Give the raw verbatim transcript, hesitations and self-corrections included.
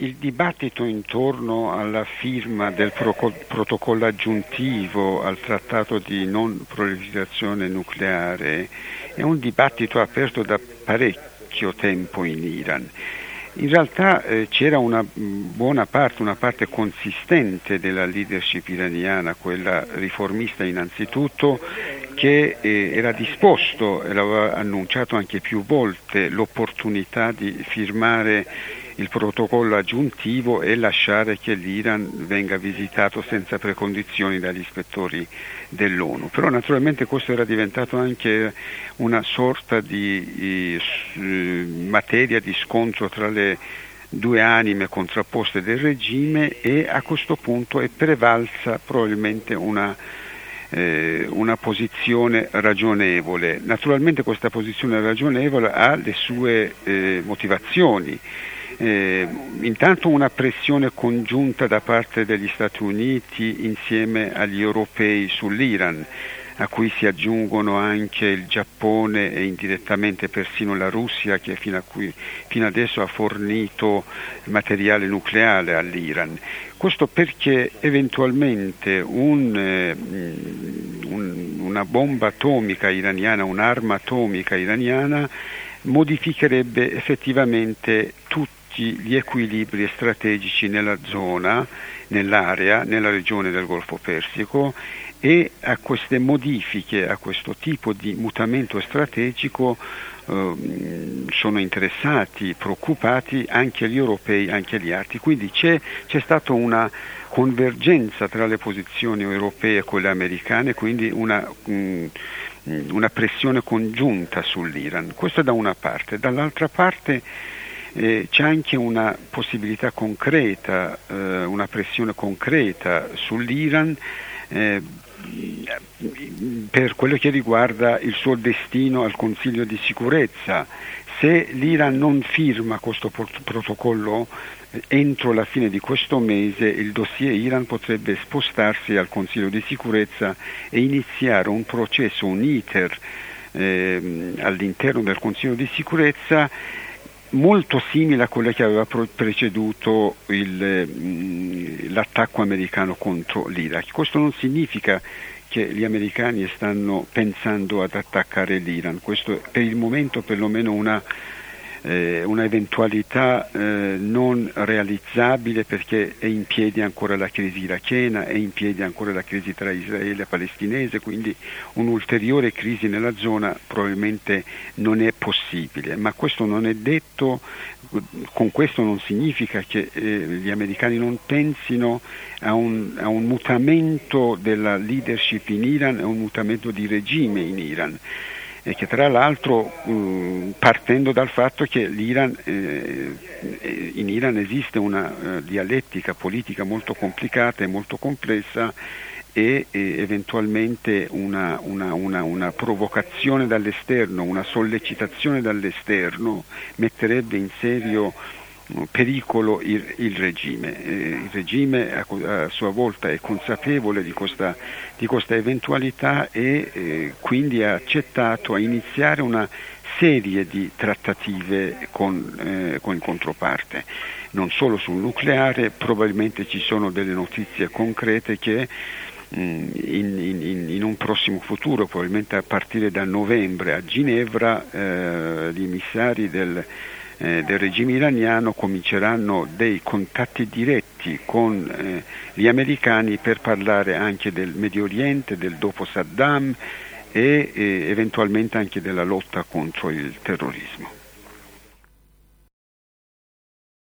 il dibattito intorno alla firma del proco- protocollo aggiuntivo al trattato di non proliferazione nucleare è un dibattito aperto da parecchio tempo in Iran. In realtà eh, c'era una buona parte, una parte consistente della leadership iraniana, quella riformista innanzitutto, che eh, era disposto, e l'aveva annunciato anche più volte, l'opportunità di firmare il protocollo aggiuntivo e lasciare che l'Iran venga visitato senza precondizioni dagli ispettori dell'ONU. Però naturalmente questo era diventato anche una sorta di eh, materia di scontro tra le due anime contrapposte del regime, e a questo punto è prevalsa probabilmente una Eh, una posizione ragionevole. Naturalmente questa posizione ragionevole ha le sue eh, motivazioni. Eh, intanto una pressione congiunta da parte degli Stati Uniti insieme agli europei sull'Iran, a cui si aggiungono anche il Giappone e indirettamente persino la Russia, che fino, a cui, fino adesso ha fornito materiale nucleare all'Iran. Questo perché eventualmente un, eh, un, una bomba atomica iraniana, un'arma atomica iraniana, modificherebbe effettivamente tutti gli equilibri strategici nella zona, nell'area, nella regione del Golfo Persico, e a queste modifiche, a questo tipo di mutamento strategico eh, sono interessati, preoccupati anche gli europei, anche gli altri. Quindi c'è, c'è stata una convergenza tra le posizioni europee e quelle americane, quindi una, mh, una pressione congiunta sull'Iran. Questo da una parte. Dall'altra parte eh, c'è anche una possibilità concreta, eh, una pressione concreta sull'Iran eh, per quello che riguarda il suo destino al Consiglio di sicurezza. Se l'Iran non firma questo protocollo entro la fine di questo mese, il dossier Iran potrebbe spostarsi al Consiglio di sicurezza e iniziare un processo, un iter eh, all'interno del Consiglio di sicurezza molto simile a quello che aveva preceduto il, l'attacco americano contro l'Iraq. Questo non significa che gli americani stanno pensando ad attaccare l'Iran, questo è per il momento perlomeno una, eh, una eventualità eh, non realizzabile, perché è in piedi ancora la crisi irachena, è in piedi ancora la crisi tra Israele e palestinese, quindi un'ulteriore crisi nella zona probabilmente non è possibile, ma questo non è detto. Con questo non significa che eh, gli americani non pensino a un, a un mutamento della leadership in Iran, a un mutamento di regime in Iran, e che tra l'altro eh, partendo dal fatto che l'Iran, eh, in Iran esiste una uh, dialettica politica molto complicata e molto complessa, e, e eventualmente una, una, una, una provocazione dall'esterno, una sollecitazione dall'esterno metterebbe in serio pericolo il, il regime. Eh, il regime a, a sua volta è consapevole di questa, di questa eventualità e eh, quindi ha accettato a iniziare una serie di trattative con, eh, con controparte. Non solo sul nucleare, probabilmente ci sono delle notizie concrete che In, in, in un prossimo futuro, probabilmente a partire da novembre a Ginevra, eh, gli emissari del, eh, del regime iraniano cominceranno dei contatti diretti con eh, gli americani per parlare anche del Medio Oriente, del dopo Saddam e eh, eventualmente anche della lotta contro il terrorismo.